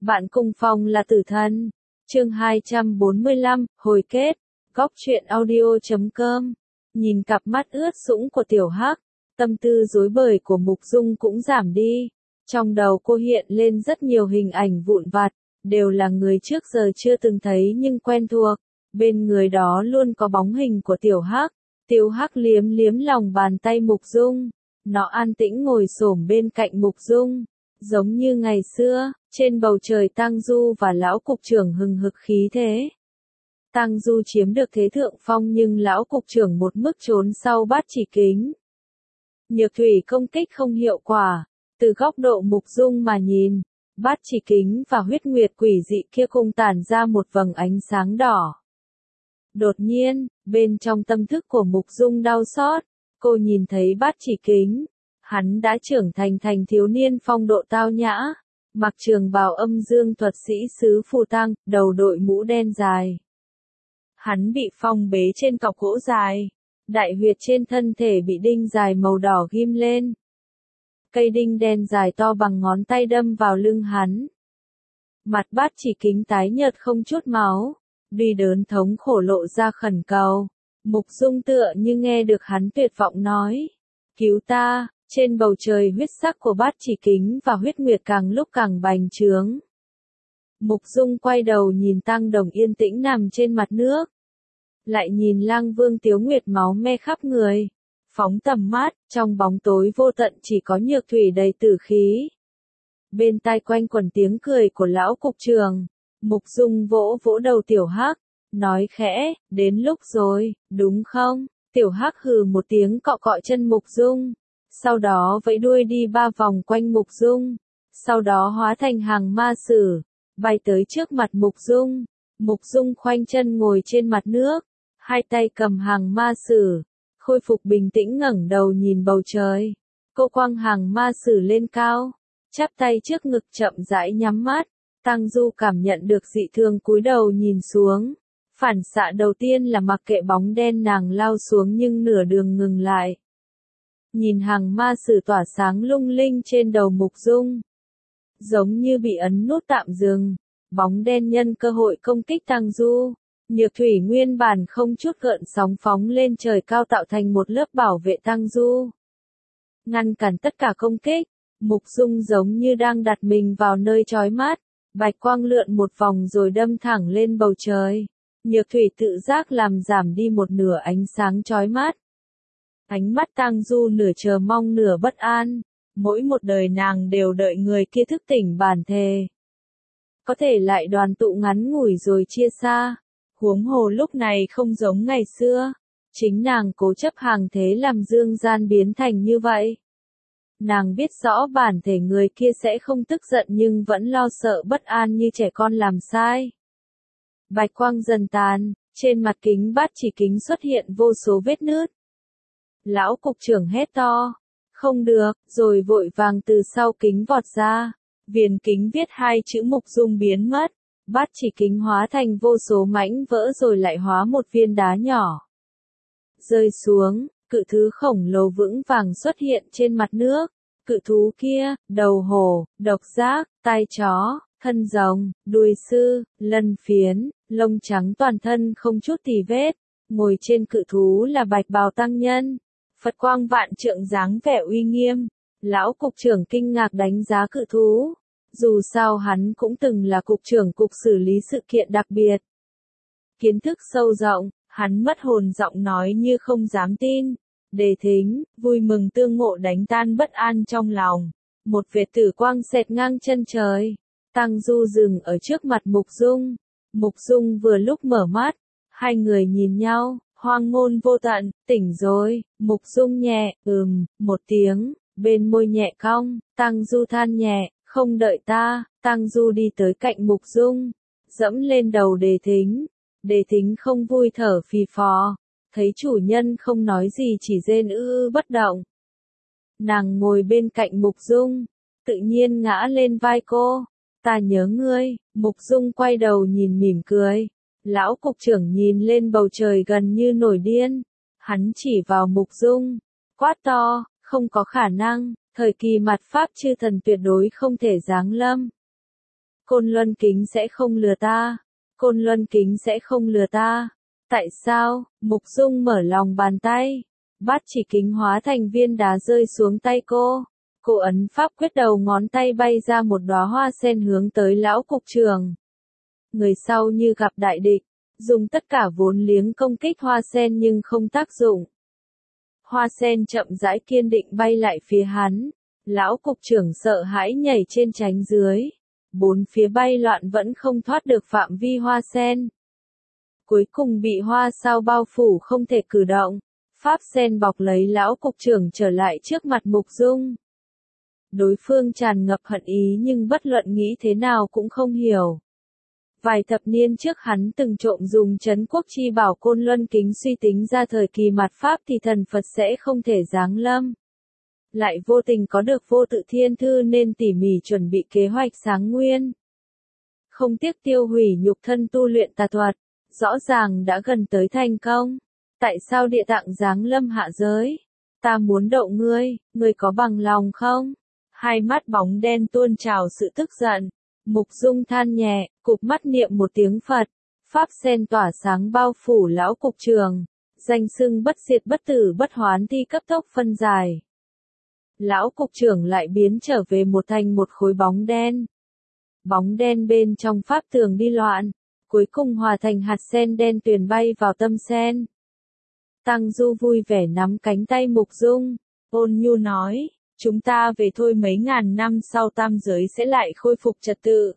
Bạn cùng phòng là tử thần. Chương 245, hồi kết. Góc truyện audio.com. Nhìn cặp mắt ướt sũng của Tiểu Hắc, tâm tư rối bời của Mục Dung cũng giảm đi. Trong đầu cô hiện lên rất nhiều hình ảnh vụn vặt, đều là người trước giờ chưa từng thấy nhưng quen thuộc. Bên người đó luôn có bóng hình của Tiểu Hắc. Tiểu Hắc liếm liếm lòng bàn tay Mục Dung. Nó an tĩnh ngồi xổm bên cạnh Mục Dung. Giống như ngày xưa, trên bầu trời Tang Du và lão cục trưởng hừng hực khí thế. Tang Du chiếm được thế thượng phong nhưng lão cục trưởng một mức trốn sau Bát Chỉ Kính. Nhược thủy công kích không hiệu quả, từ góc độ Mục Dung mà nhìn, Bát Chỉ Kính và huyết nguyệt quỷ dị kia cùng tản ra một vầng ánh sáng đỏ. Đột nhiên, bên trong tâm thức của Mục Dung đau xót, cô nhìn thấy Bát Chỉ Kính. Hắn đã trưởng thành thiếu niên phong độ tao nhã, mặc trường bào âm dương thuật sĩ sứ phù tăng, đầu đội mũ đen dài. Hắn bị phong bế trên cọc gỗ dài, đại huyệt trên thân thể bị đinh dài màu đỏ ghim lên. Cây đinh đen dài to bằng ngón tay đâm vào lưng hắn. Mặt Bát Chỉ Kính tái nhợt không chút máu, vì đớn thống khổ lộ ra khẩn cầu. Mục Dung tựa như nghe được hắn tuyệt vọng nói, cứu ta. Trên bầu trời huyết sắc của Bát Chỉ Kính và huyết nguyệt càng lúc càng bành trướng. Mục Dung quay đầu nhìn Tăng Đồng yên tĩnh nằm trên mặt nước. Lại nhìn Lang Vương Tiếu Nguyệt máu me khắp người. Phóng tầm mắt, trong bóng tối vô tận chỉ có nhược thủy đầy tử khí. Bên tai quanh quẩn tiếng cười của lão cục trưởng. Mục Dung vỗ vỗ đầu Tiểu Hắc, nói khẽ, đến lúc rồi, đúng không? Tiểu Hắc hừ một tiếng cọ cọ chân Mục Dung. Sau đó vẫy đuôi đi 3 vòng quanh Mục Dung, sau đó hóa thành hàng ma sử, bay tới trước mặt Mục Dung. Mục Dung khoanh chân ngồi trên mặt nước, hai tay cầm hàng ma sử, khôi phục bình tĩnh ngẩng đầu nhìn bầu trời. Cô quăng hàng ma sử lên cao, chắp tay trước ngực chậm rãi nhắm mắt. Tang Du cảm nhận được dị thường cúi đầu nhìn xuống. Phản xạ đầu tiên là mặc kệ bóng đen nàng lao xuống nhưng nửa đường ngừng lại. Nhìn hàng ma sử tỏa sáng lung linh trên đầu Mục Dung. Giống như bị ấn nút tạm dừng, bóng đen nhân cơ hội công kích Tang Du. Nhược thủy nguyên bản không chút gợn sóng phóng lên trời cao tạo thành một lớp bảo vệ Tang Du. Ngăn cản tất cả công kích, Mục Dung giống như đang đặt mình vào nơi chói mắt. Bạch quang lượn một vòng rồi đâm thẳng lên bầu trời. Nhược thủy tự giác làm giảm đi một nửa ánh sáng chói mắt. Ánh mắt Tang Du nửa chờ mong nửa bất an, mỗi một đời nàng đều đợi người kia thức tỉnh bản thề. Có thể lại đoàn tụ ngắn ngủi rồi chia xa, huống hồ lúc này không giống ngày xưa, chính nàng cố chấp hàng thế làm dương gian biến thành như vậy. Nàng biết rõ bản thể người kia sẽ không tức giận nhưng vẫn lo sợ bất an như trẻ con làm sai. Bạch quang dần tàn, trên mặt kính Bát Chỉ Kính xuất hiện vô số vết nứt. Lão cục trưởng hét to, không được, rồi vội vàng từ sau kính vọt ra. Viền kính viết hai chữ Mục Dung biến mất. Bát Chỉ Kính hóa thành vô số mảnh vỡ rồi lại hóa một viên đá nhỏ. Rơi xuống, cự thứ khổng lồ vững vàng xuất hiện trên mặt nước. Cự thú kia, đầu hổ, độc giác, tai chó, thân rồng, đuôi sư, lân phiến, lông trắng toàn thân không chút tì vết. Ngồi trên cự thú là Bạch Bào tăng nhân. Phật quang vạn trượng dáng vẻ uy nghiêm. Lão cục trưởng kinh ngạc đánh giá cự thú. Dù sao hắn cũng từng là cục trưởng cục xử lý sự kiện đặc biệt. Kiến thức sâu rộng, hắn mất hồn giọng nói như không dám tin. Đề Thính, vui mừng tương ngộ đánh tan bất an trong lòng. Một vệt tử quang xẹt ngang chân trời. Tang Du dừng ở trước mặt Mục Dung. Mục Dung vừa lúc mở mắt. Hai người nhìn nhau. Hoang ngôn vô tận, tỉnh rồi. Mục Dung nhẹ, một tiếng, bên môi nhẹ cong. Tang Du than nhẹ, không đợi ta. Tang Du đi tới cạnh Mục Dung, dẫm lên đầu Đề Thính. Đề Thính không vui thở phì phò, thấy chủ nhân không nói gì chỉ rên bất động. Nàng ngồi bên cạnh Mục Dung, tự nhiên ngã lên vai cô. Ta nhớ ngươi. Mục Dung quay đầu nhìn mỉm cười. Lão cục trưởng nhìn lên bầu trời gần như nổi điên. Hắn chỉ vào Mục Dung, quát to, không có khả năng, thời kỳ mặt Pháp chư thần tuyệt đối không thể giáng lâm. Côn Luân Kính sẽ không lừa ta. Côn Luân Kính sẽ không lừa ta. Tại sao? Mục Dung mở lòng bàn tay. Bát chỉ kính hóa thành viên đá rơi xuống tay cô. Cô ấn pháp quyết, đầu ngón tay bay ra một đóa hoa sen hướng tới lão cục trưởng. Người sau như gặp đại địch, dùng tất cả vốn liếng công kích hoa sen nhưng không tác dụng. Hoa sen chậm rãi kiên định bay lại phía hắn. Lão cục trưởng sợ hãi nhảy trên tránh dưới. Bốn phía bay loạn vẫn không thoát được phạm vi hoa sen. Cuối cùng bị hoa sao bao phủ không thể cử động. Pháp sen bọc lấy lão cục trưởng trở lại trước mặt Mục Dung. Đối phương tràn ngập hận ý nhưng bất luận nghĩ thế nào cũng không hiểu. Vài thập niên trước hắn từng trộm dùng trấn quốc chi bảo Côn Luân Kính, suy tính ra thời kỳ mạt Pháp thì thần Phật sẽ không thể giáng lâm. Lại vô tình có được Vô Tự Thiên Thư nên tỉ mỉ chuẩn bị kế hoạch sáng nguyên. Không tiếc tiêu hủy nhục thân tu luyện tà thuật, rõ ràng đã gần tới thành công. Tại sao địa tạng giáng lâm hạ giới? Ta muốn đậu ngươi, ngươi có bằng lòng không? Hai mắt bóng đen tuôn trào sự tức giận. Mục Dung than nhẹ, cụp mắt niệm một tiếng Phật. Pháp sen tỏa sáng bao phủ lão cục trưởng. Danh xưng bất diệt bất tử bất hoán thi cấp tốc phân giải. Lão cục trưởng lại biến trở về một thành một khối bóng đen. Bóng đen bên trong pháp tường đi loạn. Cuối cùng hòa thành hạt sen đen tuyền bay vào tâm sen. Tăng Du vui vẻ nắm cánh tay Mục Dung. Ôn nhu nói. Chúng ta về thôi, mấy ngàn năm sau tam giới sẽ lại khôi phục trật tự.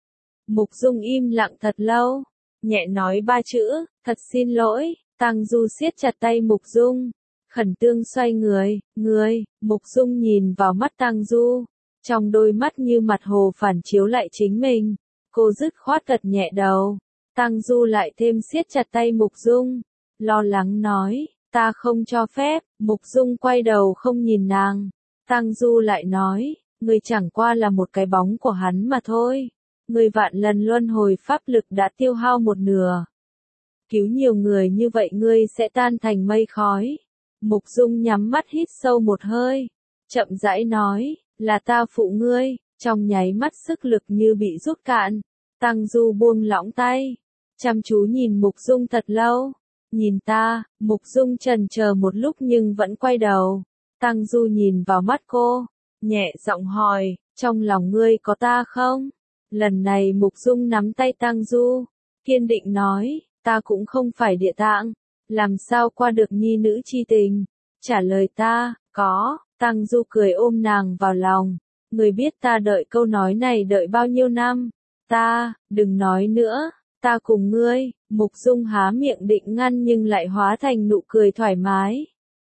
Mục Dung im lặng thật lâu, nhẹ nói ba chữ, thật xin lỗi. Tăng Du siết chặt tay Mục Dung, khẩn trương xoay người, Mục Dung nhìn vào mắt Tăng Du, trong đôi mắt như mặt hồ phản chiếu lại chính mình. Cô dứt khoát gật nhẹ đầu. Tăng Du lại thêm siết chặt tay Mục Dung, lo lắng nói, ta không cho phép. Mục Dung quay đầu không nhìn nàng. Tăng Du lại nói, ngươi chẳng qua là một cái bóng của hắn mà thôi. Ngươi vạn lần luân hồi pháp lực đã tiêu hao một nửa. Cứu nhiều người như vậy ngươi sẽ tan thành mây khói. Mục Dung nhắm mắt hít sâu một hơi. Chậm rãi nói, là ta phụ ngươi. Trong nháy mắt sức lực như bị rút cạn. Tăng Du buông lỏng tay. Chăm chú nhìn Mục Dung thật lâu. Nhìn ta. Mục Dung chần chờ một lúc nhưng vẫn quay đầu. Tăng Du nhìn vào mắt cô, nhẹ giọng hỏi, trong lòng ngươi có ta không? Lần này Mục Dung nắm tay Tăng Du, kiên định nói, ta cũng không phải địa tạng, làm sao qua được nhi nữ chi tình? Trả lời ta, có. Tăng Du cười ôm nàng vào lòng, ngươi biết ta đợi câu nói này đợi bao nhiêu năm? Ta, đừng nói nữa, ta cùng ngươi. Mục Dung há miệng định ngăn nhưng lại hóa thành nụ cười thoải mái.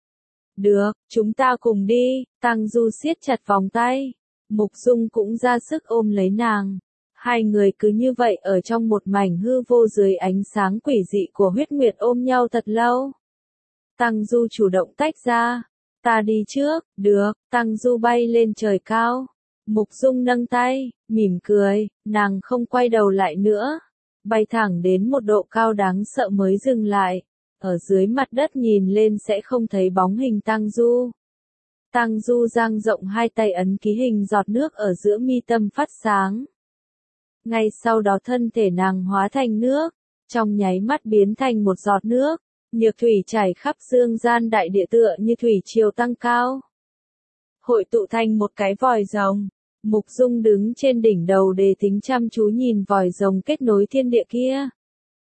Được, chúng ta cùng đi. Tăng Du siết chặt vòng tay. Mục Dung cũng ra sức ôm lấy nàng. Hai người cứ như vậy ở trong một mảnh hư vô dưới ánh sáng quỷ dị của huyết nguyệt ôm nhau thật lâu. Tăng Du chủ động tách ra. Ta đi trước. Được. Tăng Du bay lên trời cao. Mục Dung nâng tay, mỉm cười, nàng không quay đầu lại nữa. Bay thẳng đến một độ cao đáng sợ mới dừng lại. Ở dưới mặt đất nhìn lên sẽ không thấy bóng hình Tăng Du. Tăng Du dang rộng hai tay ấn ký hình giọt nước ở giữa mi tâm phát sáng. Ngay sau đó thân thể nàng hóa thành nước, trong nháy mắt biến thành một giọt nước, nhược thủy chảy khắp dương gian đại địa tựa như thủy triều tăng cao. Hội tụ thành một cái vòi rồng. Mục Dung đứng trên đỉnh đầu Đề Thính chăm chú nhìn vòi rồng kết nối thiên địa kia.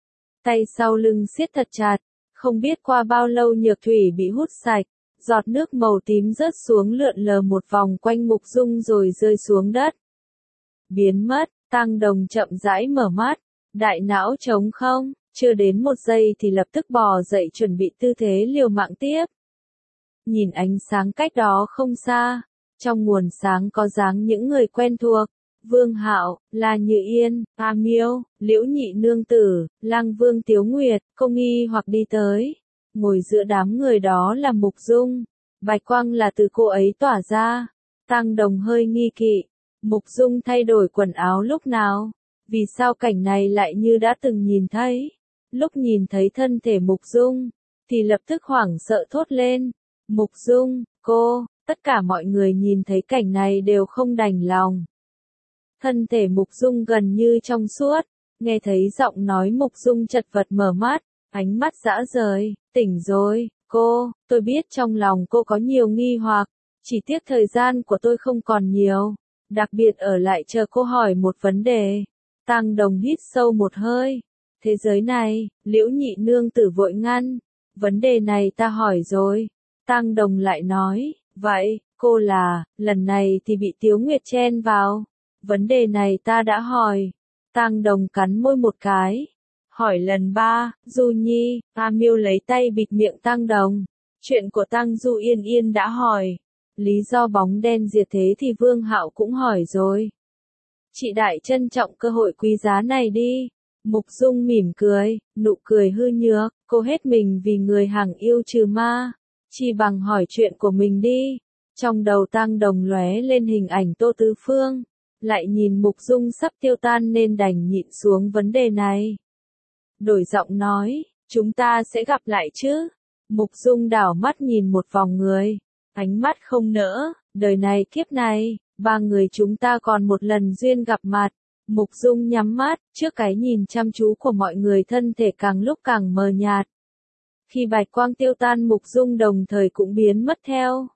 Tay sau lưng siết thật chặt. Không biết qua bao lâu nhược thủy bị hút sạch, giọt nước màu tím rớt xuống lượn lờ một vòng quanh Mục Dung rồi rơi xuống đất. Biến mất. Tăng Đồng chậm rãi mở mắt, đại não trống không, chưa đến một giây thì lập tức bò dậy chuẩn bị tư thế liều mạng tiếp. Nhìn ánh sáng cách đó không xa, trong nguồn sáng có dáng những người quen thuộc. Vương Hạo, La Như Yên, A Miêu, Liễu Nhị Nương Tử, Lăng Vương Tiếu Nguyệt, Công nghi hoặc đi tới. Ngồi giữa đám người đó là Mục Dung. Bạch quang là từ cô ấy tỏa ra. Tăng Đồng hơi nghi kỵ. Mục Dung thay đổi quần áo lúc nào? Vì sao cảnh này lại như đã từng nhìn thấy? Lúc nhìn thấy thân thể Mục Dung, thì lập tức hoảng sợ thốt lên. Mục Dung, cô, tất cả mọi người nhìn thấy cảnh này đều không đành lòng. Thân thể Mục Dung gần như trong suốt, nghe thấy giọng nói Mục Dung chật vật mở mắt, ánh mắt dã rời, tỉnh rồi, cô, tôi biết trong lòng cô có nhiều nghi hoặc, chỉ tiếc thời gian của tôi không còn nhiều, đặc biệt ở lại chờ cô hỏi một vấn đề. Tang Đồng hít sâu một hơi, thế giới này, Liễu Nhị nương tử vội ngăn, vấn đề này ta hỏi rồi. Tang Đồng lại nói, vậy, cô là, lần này thì bị Tiếu Nguyệt chen vào. Vấn đề này ta đã hỏi. Tang Đồng cắn môi một cái. Hỏi lần 3, Du Nhi, A Miêu lấy tay bịt miệng Tang Đồng. Chuyện của Tang Du Yên Yên đã hỏi. Lý do bóng đen diệt thế thì Vương Hạo cũng hỏi rồi. Chị đại trân trọng cơ hội quý giá này đi. Mục Dung mỉm cười, nụ cười hư nhược, cô hết mình vì người hàng yêu trừ ma. Chi bằng hỏi chuyện của mình đi. Trong đầu Tang Đồng lóe lên hình ảnh Tô Tứ Phương. Lại nhìn Mục Dung sắp tiêu tan nên đành nhịn xuống vấn đề này. Đổi giọng nói, chúng ta sẽ gặp lại chứ. Mục Dung đảo mắt nhìn một vòng người. Ánh mắt không nỡ, đời này kiếp này, ba người chúng ta còn một lần duyên gặp mặt. Mục Dung nhắm mắt, trước cái nhìn chăm chú của mọi người thân thể càng lúc càng mờ nhạt. Khi bạch quang tiêu tan Mục Dung đồng thời cũng biến mất theo.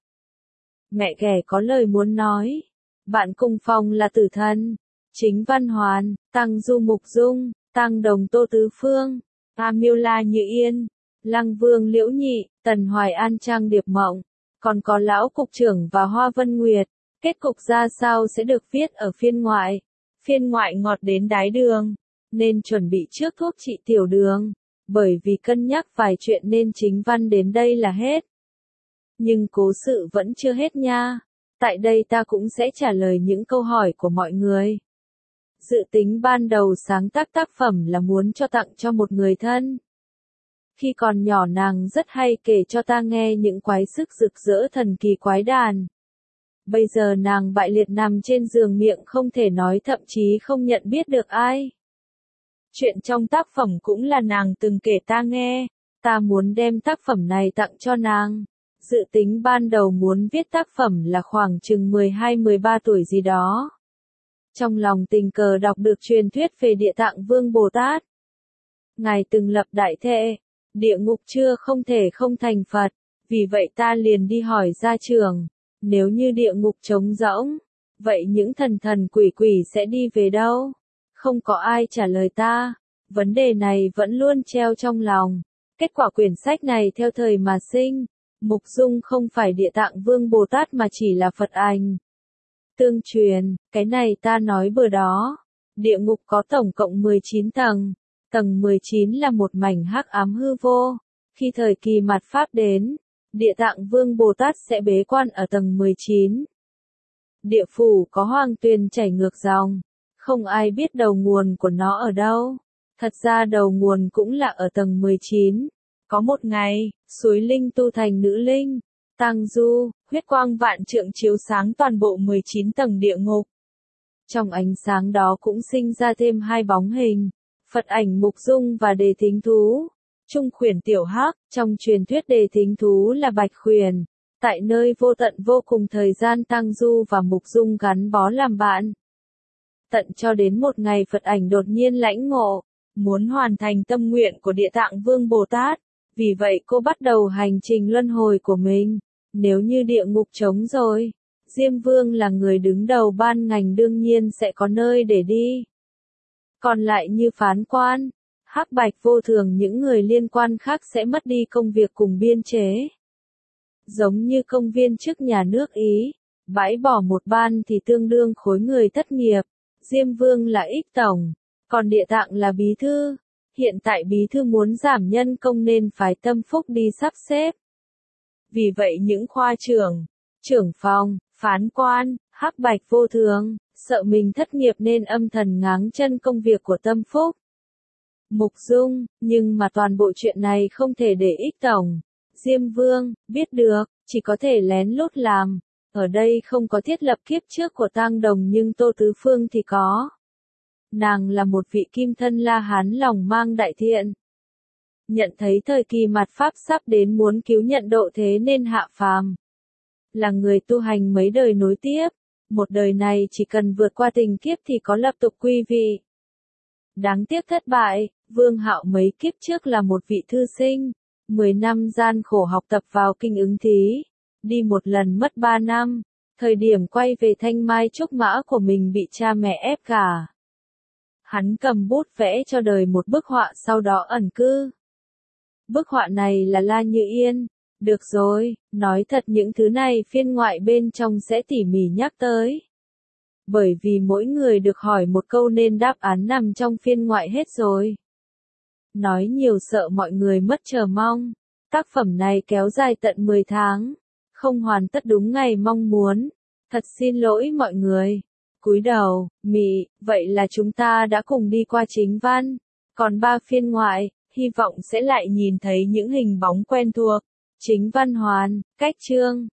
Mẹ ghẻ có lời muốn nói. Bạn cùng phòng là Tử Thần, Chính Văn Hoàn, Tang Du Mục Dung, Tang Đồng Tô Tứ Phương, A Miêu La Như Yên, Lăng Vương Liễu Nhị, Tần Hoài An Trang Điệp Mộng, còn có Lão Cục trưởng và Hoa Vân Nguyệt. Kết cục ra sao sẽ được viết ở phiên ngoại. Phiên ngoại ngọt đến đáy đường, nên chuẩn bị trước thuốc trị tiểu đường. Bởi vì cân nhắc vài chuyện nên chính văn đến đây là hết. Nhưng cố sự vẫn chưa hết nha. Tại đây ta cũng sẽ trả lời những câu hỏi của mọi người. Dự tính ban đầu sáng tác tác phẩm là muốn cho tặng cho một người thân. Khi còn nhỏ nàng rất hay kể cho ta nghe những quái sức rực rỡ thần kỳ quái đàn. Bây giờ nàng bại liệt nằm trên giường miệng không thể nói thậm chí không nhận biết được ai. Chuyện trong tác phẩm cũng là nàng từng kể ta nghe. Ta muốn đem tác phẩm này tặng cho nàng. Dự tính ban đầu muốn viết tác phẩm là khoảng chừng 12-13 tuổi gì đó. Trong lòng tình cờ đọc được truyền thuyết về Địa Tạng Vương Bồ Tát. Ngài từng lập đại thệ, địa ngục chưa không thể không thành Phật, vì vậy ta liền đi hỏi gia trưởng, nếu như địa ngục trống rỗng, vậy những thần thần quỷ quỷ sẽ đi về đâu? Không có ai trả lời ta, vấn đề này vẫn luôn treo trong lòng. Kết quả quyển sách này theo thời mà sinh. Mục Dung không phải Địa Tạng Vương Bồ Tát mà chỉ là Phật ảnh. Tương truyền, cái này ta nói bừa đó. Địa ngục có tổng cộng 19 tầng. Tầng 19 là một mảnh hắc ám hư vô. Khi thời kỳ mạt Pháp đến, Địa Tạng Vương Bồ Tát sẽ bế quan ở tầng 19. Địa phủ có hoang tuyền chảy ngược dòng. Không ai biết đầu nguồn của nó ở đâu. Thật ra đầu nguồn cũng là ở tầng 19. Có một ngày, suối linh tu thành nữ linh, Tang Du, huyết quang vạn trượng chiếu sáng toàn bộ 19 tầng địa ngục. Trong ánh sáng đó cũng sinh ra thêm hai bóng hình, Phật ảnh Mục Dung và Đề Thính Thú. Trung khuyển tiểu hắc, trong truyền thuyết Đề Thính Thú là bạch khuyển. Tại nơi vô tận vô cùng thời gian Tang Du và Mục Dung gắn bó làm bạn. Tận cho đến một ngày Phật ảnh đột nhiên lãnh ngộ, muốn hoàn thành tâm nguyện của Địa Tạng Vương Bồ Tát. Vì vậy cô bắt đầu hành trình luân hồi của mình. Nếu như địa ngục trống rồi, Diêm Vương là người đứng đầu ban ngành đương nhiên sẽ có nơi để đi. Còn lại như phán quan, Hắc Bạch Vô Thường những người liên quan khác sẽ mất đi công việc cùng biên chế. Giống như công viên chức nhà nước Ý, bãi bỏ một ban thì tương đương khối người thất nghiệp. Diêm Vương là ích tổng, còn Địa Tạng là bí thư. Hiện tại bí thư muốn giảm nhân công nên phải tâm phúc đi sắp xếp. Vì vậy những khoa trưởng, trưởng phòng, phán quan, Hắc Bạch Vô Thường, sợ mình thất nghiệp nên âm thầm ngáng chân công việc của tâm phúc. Mục Dung, nhưng mà toàn bộ chuyện này không thể để ích tổng. Diêm Vương, biết được, chỉ có thể lén lút làm. Ở đây không có thiết lập kiếp trước của Tang Đồng nhưng Tô Tứ Phương thì có. Nàng là một vị kim thân La Hán lòng mang đại thiện. Nhận thấy thời kỳ mạt Pháp sắp đến muốn cứu nhận độ thế nên hạ phàm. Là người tu hành mấy đời nối tiếp, Một đời này chỉ cần vượt qua tình kiếp thì có lập tục quy vị. Đáng tiếc thất bại, Vương Hạo mấy kiếp trước là một vị thư sinh, 10 năm gian khổ học tập vào kinh ứng thí, đi một lần mất 3 năm, thời điểm quay về thanh mai trúc mã của mình bị cha mẹ ép gả. Hắn cầm bút vẽ cho đời một bức họa sau đó ẩn cư. Bức họa này là La Như Yên. Được rồi, nói thật những thứ này phiên ngoại bên trong sẽ tỉ mỉ nhắc tới. Bởi vì mỗi người được hỏi một câu nên đáp án nằm trong phiên ngoại hết rồi. Nói nhiều sợ mọi người mất chờ mong. Tác phẩm này kéo dài tận 10 tháng. Không hoàn tất đúng ngày mong muốn. Thật xin lỗi mọi người. Cúi đầu, mị, vậy là chúng ta đã cùng đi qua chính văn. Còn 3 phiên ngoại, hy vọng sẽ lại nhìn thấy những hình bóng quen thuộc. Chính văn hoàn, cách chương.